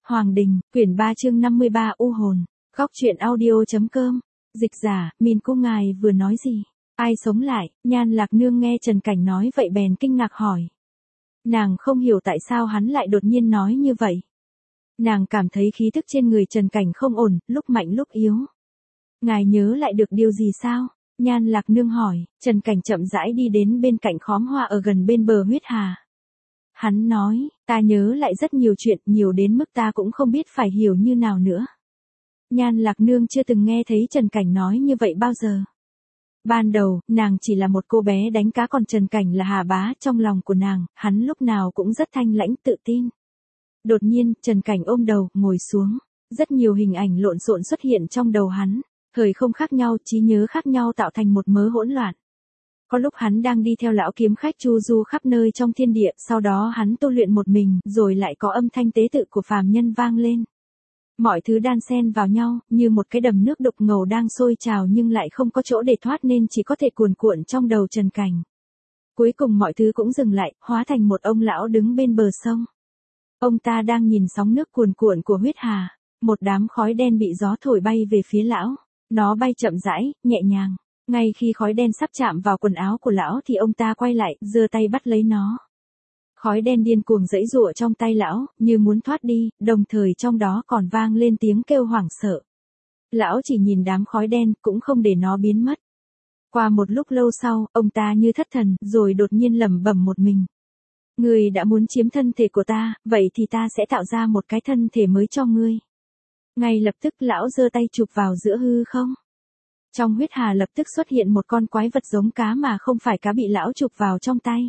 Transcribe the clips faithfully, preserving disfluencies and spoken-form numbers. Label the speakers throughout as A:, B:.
A: Hoàng Đình, quyển ba chương năm mươi ba U hồn, góc truyện audio.com, dịch giả, Min cô ngài vừa nói gì? Ai sống lại? Nhan Lạc Nương nghe Trần Cảnh nói vậy bèn kinh ngạc hỏi. Nàng không hiểu tại sao hắn lại đột nhiên nói như vậy. Nàng cảm thấy khí thức trên người Trần Cảnh không ổn, lúc mạnh lúc yếu. Ngài nhớ lại được điều gì sao? Nhan Lạc Nương hỏi. Trần Cảnh chậm rãi đi đến bên cạnh khóm hoa ở gần bên bờ huyết hà. Hắn nói, ta nhớ lại rất nhiều chuyện, nhiều đến mức ta cũng không biết phải hiểu như nào nữa. Nhan Lạc Nương chưa từng nghe thấy Trần Cảnh nói như vậy bao giờ. Ban đầu, nàng chỉ là một cô bé đánh cá, còn Trần Cảnh là Hà Bá trong lòng của nàng, hắn lúc nào cũng rất thanh lãnh tự tin. Đột nhiên, Trần Cảnh ôm đầu, ngồi xuống. Rất nhiều hình ảnh lộn xộn xuất hiện trong đầu hắn. Thời không khác nhau, trí nhớ khác nhau tạo thành một mớ hỗn loạn. Có lúc hắn đang đi theo lão kiếm khách chu du khắp nơi trong thiên địa, sau đó hắn tu luyện một mình, rồi lại có âm thanh tế tự của phàm nhân vang lên. Mọi thứ đan xen vào nhau, như một cái đầm nước đục ngầu đang sôi trào nhưng lại không có chỗ để thoát nên chỉ có thể cuồn cuộn trong đầu Trần Cảnh. Cuối cùng mọi thứ cũng dừng lại, hóa thành một ông lão đứng bên bờ sông. Ông ta đang nhìn sóng nước cuồn cuộn của huyết hà, một đám khói đen bị gió thổi bay về phía lão. Nó bay chậm rãi, nhẹ nhàng. Ngay khi khói đen sắp chạm vào quần áo của lão thì ông ta quay lại, giơ tay bắt lấy nó. Khói đen điên cuồng giãy giụa trong tay lão, như muốn thoát đi, đồng thời trong đó còn vang lên tiếng kêu hoảng sợ. Lão chỉ nhìn đám khói đen, cũng không để nó biến mất. Qua một lúc lâu sau, ông ta như thất thần, rồi đột nhiên lẩm bẩm một mình. Ngươi đã muốn chiếm thân thể của ta, vậy thì ta sẽ tạo ra một cái thân thể mới cho ngươi. Ngay lập tức lão giơ tay chụp vào giữa hư không. Trong huyết hà lập tức xuất hiện một con quái vật giống cá mà không phải cá bị lão chụp vào trong tay.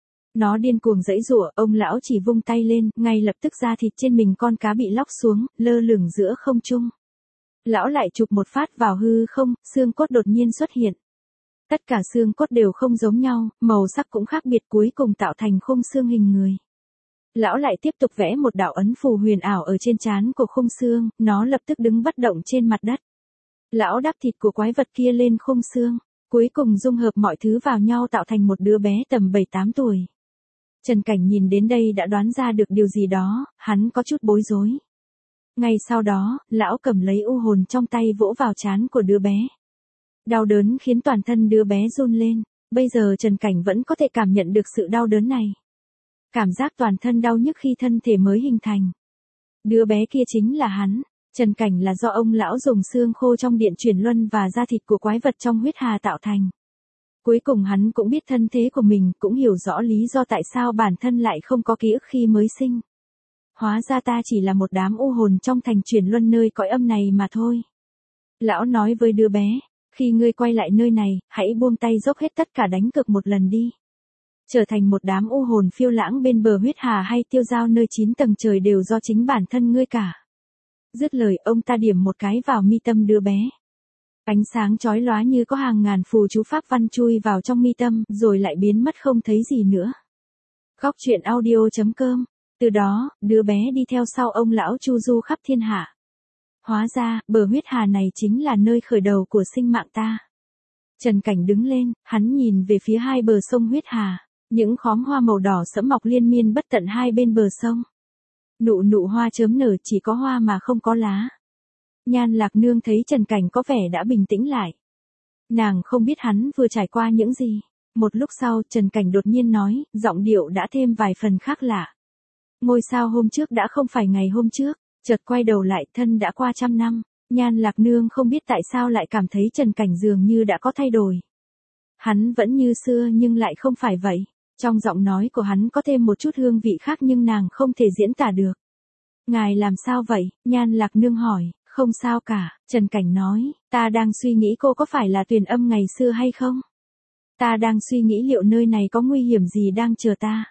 A: Nó điên cuồng giãy giụa, ông lão chỉ vung tay lên, ngay lập tức da thịt trên mình con cá bị lóc xuống, lơ lửng giữa không trung. Lão lại chụp một phát vào hư không, xương cốt đột nhiên xuất hiện. Tất cả xương cốt đều không giống nhau, màu sắc cũng khác biệt, cuối cùng tạo thành khung xương hình người. Lão lại tiếp tục vẽ một đạo ấn phù huyền ảo ở trên trán của khung xương, nó lập tức đứng bất động trên mặt đất. Lão đắp thịt của quái vật kia lên khung xương, cuối cùng dung hợp mọi thứ vào nhau tạo thành một đứa bé tầm bảy tám tuổi. Trần Cảnh nhìn đến đây đã đoán ra được điều gì đó, hắn có chút bối rối. Ngay sau đó, lão cầm lấy u hồn trong tay vỗ vào trán của đứa bé. Đau đớn khiến toàn thân đứa bé run lên, bây giờ Trần Cảnh vẫn có thể cảm nhận được sự đau đớn này. Cảm giác toàn thân đau nhức khi thân thể mới hình thành. Đứa bé kia chính là hắn. Trần Cảnh là do ông lão dùng xương khô trong điện chuyển luân và da thịt của quái vật trong huyết hà tạo thành. Cuối cùng hắn cũng biết thân thế của mình, cũng hiểu rõ lý do tại sao bản thân lại không có ký ức khi mới sinh. Hóa ra ta chỉ là một đám u hồn trong thành chuyển luân nơi cõi âm này mà thôi. Lão nói với đứa bé, khi ngươi quay lại nơi này, hãy buông tay dốc hết tất cả đánh cược một lần đi. Trở thành một đám u hồn phiêu lãng bên bờ huyết hà hay tiêu dao nơi chín tầng trời đều do chính bản thân ngươi cả. Dứt lời, ông ta điểm một cái vào mi tâm đứa bé. Ánh sáng chói lóa như có hàng ngàn phù chú pháp văn chui vào trong mi tâm, rồi lại biến mất không thấy gì nữa. Góc truyện audio.com. Từ đó, đứa bé đi theo sau ông lão chu du khắp thiên hạ. Hóa ra, bờ huyết hà này chính là nơi khởi đầu của sinh mạng ta. Trần Cảnh đứng lên, hắn nhìn về phía hai bờ sông huyết hà. Những khóm hoa màu đỏ sẫm mọc liên miên bất tận hai bên bờ sông. Nụ nụ hoa chớm nở, chỉ có hoa mà không có lá. Nhan Lạc Nương thấy Trần Cảnh có vẻ đã bình tĩnh lại. Nàng không biết hắn vừa trải qua những gì. Một lúc sau, Trần Cảnh đột nhiên nói, giọng điệu đã thêm vài phần khác lạ. Ngôi sao hôm trước đã không phải ngày hôm trước, chợt quay đầu lại, thân đã qua trăm năm. Nhan Lạc Nương không biết tại sao lại cảm thấy Trần Cảnh dường như đã có thay đổi. Hắn vẫn như xưa nhưng lại không phải vậy. Trong giọng nói của hắn có thêm một chút hương vị khác nhưng nàng không thể diễn tả được. Ngài làm sao vậy? Nhan Lạc Nương hỏi. Không sao cả, Trần Cảnh nói, ta đang suy nghĩ cô có phải là Tuyền Âm ngày xưa hay không? Ta đang suy nghĩ liệu nơi này có nguy hiểm gì đang chờ ta?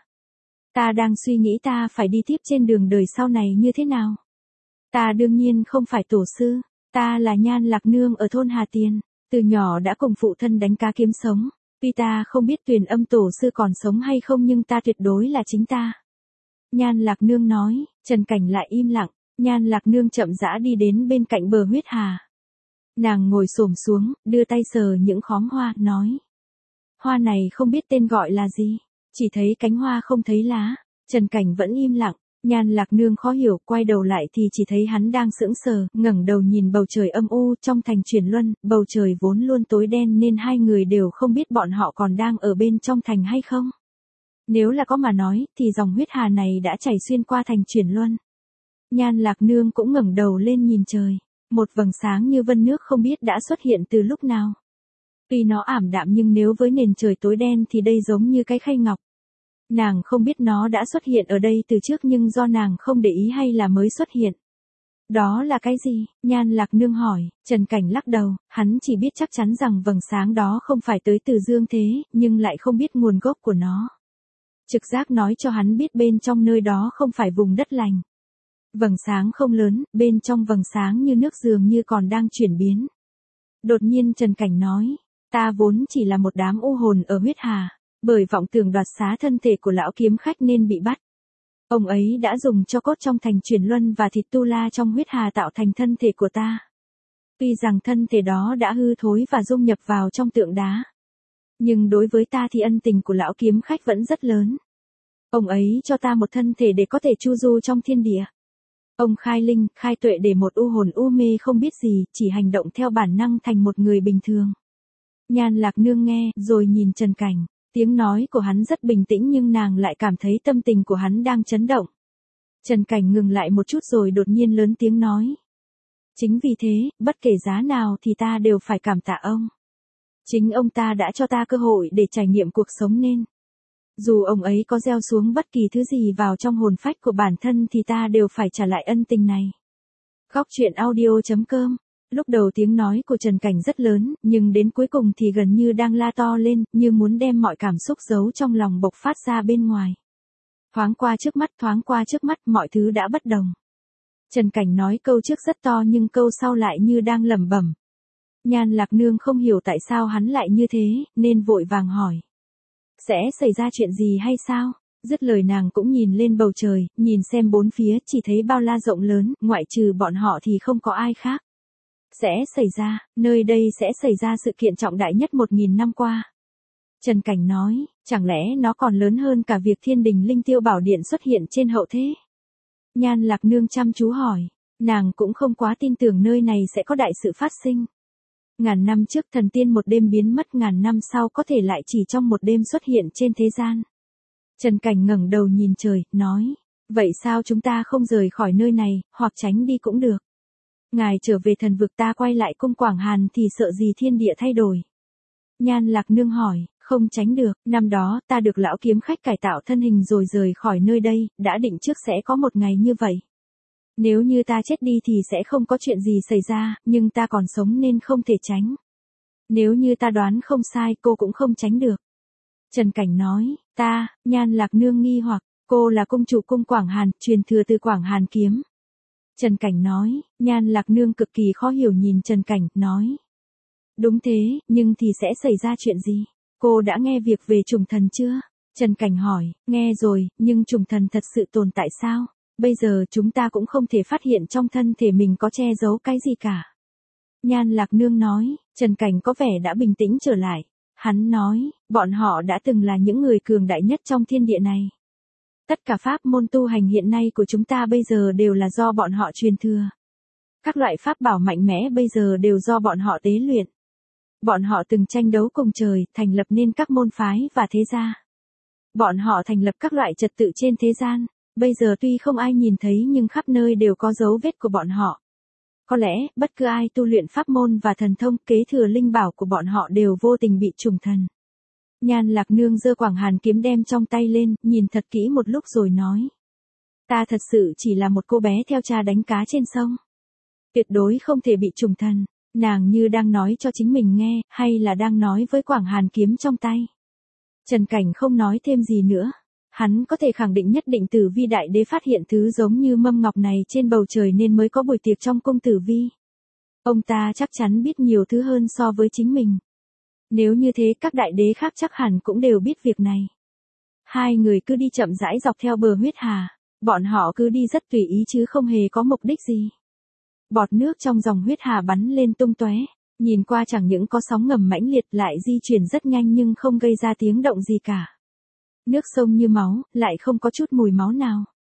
A: Ta đang suy nghĩ ta phải đi tiếp trên đường đời sau này như thế nào? Ta đương nhiên không phải tổ sư, ta là Nhan Lạc Nương ở thôn Hà Tiền, từ nhỏ đã cùng phụ thân đánh cá kiếm sống. Tuy ta không biết Tuyền Âm tổ sư còn sống hay không nhưng ta tuyệt đối là chính ta. Nhan Lạc Nương nói, Trần Cảnh lại im lặng. Nhan Lạc Nương chậm rãi đi đến bên cạnh bờ huyết hà. Nàng ngồi xổm xuống, đưa tay sờ những khóm hoa, nói. Hoa này không biết tên gọi là gì, chỉ thấy cánh hoa không thấy lá. Trần Cảnh vẫn im lặng, Nhan Lạc Nương khó hiểu, quay đầu lại thì chỉ thấy hắn đang sững sờ, ngẩng đầu nhìn bầu trời âm u trong thành Chuyển Luân, bầu trời vốn luôn tối đen nên hai người đều không biết bọn họ còn đang ở bên trong thành hay không. Nếu là có mà nói, thì dòng huyết hà này đã chảy xuyên qua thành Chuyển Luân. Nhan Lạc Nương cũng ngẩng đầu lên nhìn trời, một vầng sáng như vân nước không biết đã xuất hiện từ lúc nào. Tuy nó ảm đạm nhưng nếu với nền trời tối đen thì đây giống như cái khay ngọc. Nàng không biết nó đã xuất hiện ở đây từ trước nhưng do nàng không để ý hay là mới xuất hiện. Đó là cái gì? Nhan Lạc Nương hỏi. Trần Cảnh lắc đầu, hắn chỉ biết chắc chắn rằng vầng sáng đó không phải tới từ dương thế, nhưng lại không biết nguồn gốc của nó. Trực giác nói cho hắn biết bên trong nơi đó không phải vùng đất lành. Vầng sáng không lớn, bên trong vầng sáng như nước dường như còn đang chuyển biến. Đột nhiên Trần Cảnh nói, ta vốn chỉ là một đám u hồn ở huyết hà, bởi vọng tưởng đoạt xá thân thể của lão kiếm khách nên bị bắt. Ông ấy đã dùng cho cốt trong thành Chuyển Luân và thịt tu la trong huyết hà tạo thành thân thể của ta. Tuy rằng thân thể đó đã hư thối và dung nhập vào trong tượng đá. Nhưng đối với ta thì ân tình của lão kiếm khách vẫn rất lớn. Ông ấy cho ta một thân thể để có thể chu du trong thiên địa. Ông khai linh, khai tuệ để một u hồn u mê không biết gì, chỉ hành động theo bản năng thành một người bình thường. Nhan Lạc Nương nghe, rồi nhìn Trần Cảnh. Tiếng nói của hắn rất bình tĩnh nhưng nàng lại cảm thấy tâm tình của hắn đang chấn động. Trần Cảnh ngừng lại một chút rồi đột nhiên lớn tiếng nói. Chính vì thế, bất kể giá nào thì ta đều phải cảm tạ ông. Chính ông ta đã cho ta cơ hội để trải nghiệm cuộc sống nên. Dù ông ấy có gieo xuống bất kỳ thứ gì vào trong hồn phách của bản thân thì ta đều phải trả lại ân tình này. Góc truyện audio chấm com. Lúc đầu tiếng nói của Trần Cảnh rất lớn, nhưng đến cuối cùng thì gần như đang la to lên, như muốn đem mọi cảm xúc giấu trong lòng bộc phát ra bên ngoài. Thoáng qua trước mắt, thoáng qua trước mắt, mọi thứ đã bất đồng. Trần Cảnh nói câu trước rất to nhưng câu sau lại như đang lẩm bẩm. Nhan Lạc Nương không hiểu tại sao hắn lại như thế, nên vội vàng hỏi. Sẽ xảy ra chuyện gì hay sao? Dứt lời nàng cũng nhìn lên bầu trời, nhìn xem bốn phía, chỉ thấy bao la rộng lớn, ngoại trừ bọn họ thì không có ai khác. Sẽ xảy ra, nơi đây sẽ xảy ra sự kiện trọng đại nhất một nghìn năm qua. Trần Cảnh nói, chẳng lẽ nó còn lớn hơn cả việc thiên đình linh tiêu bảo điện xuất hiện trên hậu thế? Nhan Lạc Nương chăm chú hỏi, nàng cũng không quá tin tưởng nơi này sẽ có đại sự phát sinh. Ngàn năm trước thần tiên một đêm biến mất, ngàn năm sau có thể lại chỉ trong một đêm xuất hiện trên thế gian. Trần Cảnh ngẩng đầu nhìn trời, nói, vậy sao chúng ta không rời khỏi nơi này, hoặc tránh đi cũng được. Ngài trở về thần vực, ta quay lại cung Quảng Hàn thì sợ gì thiên địa thay đổi. Nhan Lạc Nương hỏi, không tránh được, năm đó ta được lão kiếm khách cải tạo thân hình rồi rời khỏi nơi đây, đã định trước sẽ có một ngày như vậy. Nếu như ta chết đi thì sẽ không có chuyện gì xảy ra, nhưng ta còn sống nên không thể tránh. Nếu như ta đoán không sai, cô cũng không tránh được. Trần Cảnh nói, ta, Nhan Lạc Nương nghi hoặc, cô là cung chủ cung Quảng Hàn, truyền thừa từ Quảng Hàn kiếm. Trần Cảnh nói, Nhan Lạc Nương cực kỳ khó hiểu nhìn Trần Cảnh, nói. Đúng thế, nhưng thì sẽ xảy ra chuyện gì? Cô đã nghe việc về trùng thần chưa? Trần Cảnh hỏi, nghe rồi, nhưng trùng thần thật sự tồn tại sao? Bây giờ chúng ta cũng không thể phát hiện trong thân thể mình có che giấu cái gì cả. Nhan Lạc Nương nói, Trần Cảnh có vẻ đã bình tĩnh trở lại. Hắn nói, bọn họ đã từng là những người cường đại nhất trong thiên địa này. Tất cả pháp môn tu hành hiện nay của chúng ta bây giờ đều là do bọn họ truyền thừa. Các loại pháp bảo mạnh mẽ bây giờ đều do bọn họ tế luyện. Bọn họ từng tranh đấu cùng trời, thành lập nên các môn phái và thế gia. Bọn họ thành lập các loại trật tự trên thế gian. Bây giờ tuy không ai nhìn thấy nhưng khắp nơi đều có dấu vết của bọn họ. Có lẽ, bất cứ ai tu luyện pháp môn và thần thông kế thừa linh bảo của bọn họ đều vô tình bị trùng thần. Nhan Lạc Nương giơ Quảng Hàn kiếm đem trong tay lên, nhìn thật kỹ một lúc rồi nói. Ta thật sự chỉ là một cô bé theo cha đánh cá trên sông. Tuyệt đối không thể bị trùng thần. Nàng như đang nói cho chính mình nghe, hay là đang nói với Quảng Hàn kiếm trong tay. Trần Cảnh không nói thêm gì nữa. Hắn có thể khẳng định nhất định Tử Vi Đại Đế phát hiện thứ giống như mâm ngọc này trên bầu trời nên mới có buổi tiệc trong cung Tử Vi. Ông ta chắc chắn biết nhiều thứ hơn so với chính mình. Nếu như thế các đại đế khác chắc hẳn cũng đều biết việc này. Hai người cứ đi chậm rãi dọc theo bờ huyết hà. Bọn họ cứ đi rất tùy ý chứ không hề có mục đích gì. Bọt nước trong dòng huyết hà bắn lên tung tóe. Nhìn qua chẳng những có sóng ngầm mãnh liệt lại di chuyển rất nhanh nhưng không gây ra tiếng động gì cả. Nước sông như máu, lại không có chút mùi máu nào.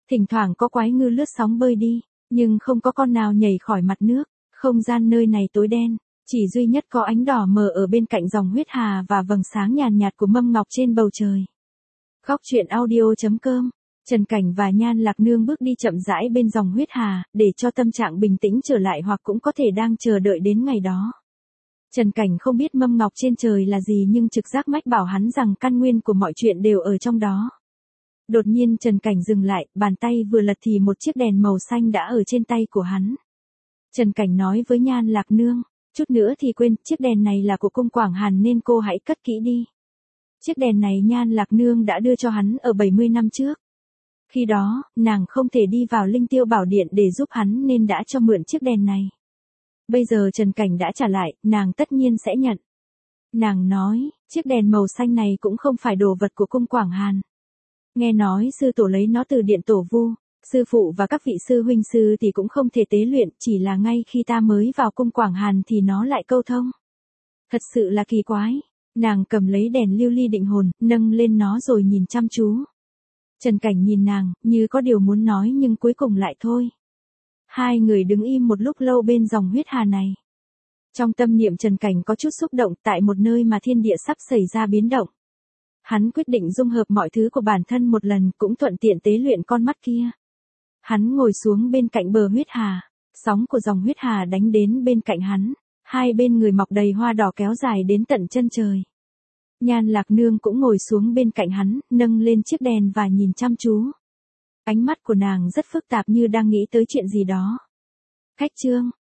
A: Thỉnh thoảng có quái ngư lướt sóng bơi đi, nhưng không có con nào nhảy khỏi mặt nước. Không gian nơi này tối đen, chỉ duy nhất có ánh đỏ mờ ở bên cạnh dòng huyết hà và vầng sáng nhàn nhạt của mâm ngọc trên bầu trời. Góc truyện audio chấm com. Trần Cảnh và Nhan Lạc Nương bước đi chậm rãi bên dòng huyết hà, để cho tâm trạng bình tĩnh trở lại, hoặc cũng có thể đang chờ đợi đến ngày đó. Trần Cảnh không biết mâm ngọc trên trời là gì, nhưng trực giác mách bảo hắn rằng căn nguyên của mọi chuyện đều ở trong đó. Đột nhiên Trần Cảnh dừng lại, bàn tay vừa lật thì một chiếc đèn màu xanh đã ở trên tay của hắn. Trần Cảnh nói với Nhan Lạc Nương, chút nữa thì quên, chiếc đèn này là của cung Quảng Hàn nên cô hãy cất kỹ đi. Chiếc đèn này Nhan Lạc Nương đã đưa cho hắn ở bảy mươi năm trước. Khi đó, nàng không thể đi vào Linh Tiêu Bảo Điện để giúp hắn nên đã cho mượn chiếc đèn này. Bây giờ Trần Cảnh đã trả lại, nàng tất nhiên sẽ nhận. Nàng nói, chiếc đèn màu xanh này cũng không phải đồ vật của cung Quảng Hàn. Nghe nói sư tổ lấy nó từ điện tổ Vu, sư phụ và các vị sư huynh sư thì cũng không thể tế luyện, chỉ là ngay khi ta mới vào cung Quảng Hàn thì nó lại câu thông. Thật sự là kỳ quái. Nàng cầm lấy đèn lưu ly định hồn, nâng lên nó rồi nhìn chăm chú. Trần Cảnh nhìn nàng, như có điều muốn nói nhưng cuối cùng lại thôi. Hai người đứng im một lúc lâu bên dòng huyết hà này. Trong tâm niệm Trần Cảnh có chút xúc động, tại một nơi mà thiên địa sắp xảy ra biến động. Hắn quyết định dung hợp mọi thứ của bản thân một lần, cũng thuận tiện tế luyện con mắt kia. Hắn ngồi xuống bên cạnh bờ huyết hà, sóng của dòng huyết hà đánh đến bên cạnh hắn, hai bên người mọc đầy hoa đỏ kéo dài đến tận chân trời. Nhan Lạc Nương cũng ngồi xuống bên cạnh hắn, nâng lên chiếc đèn và nhìn chăm chú. Ánh mắt của nàng rất phức tạp, như đang nghĩ tới chuyện gì đó. Khách trương,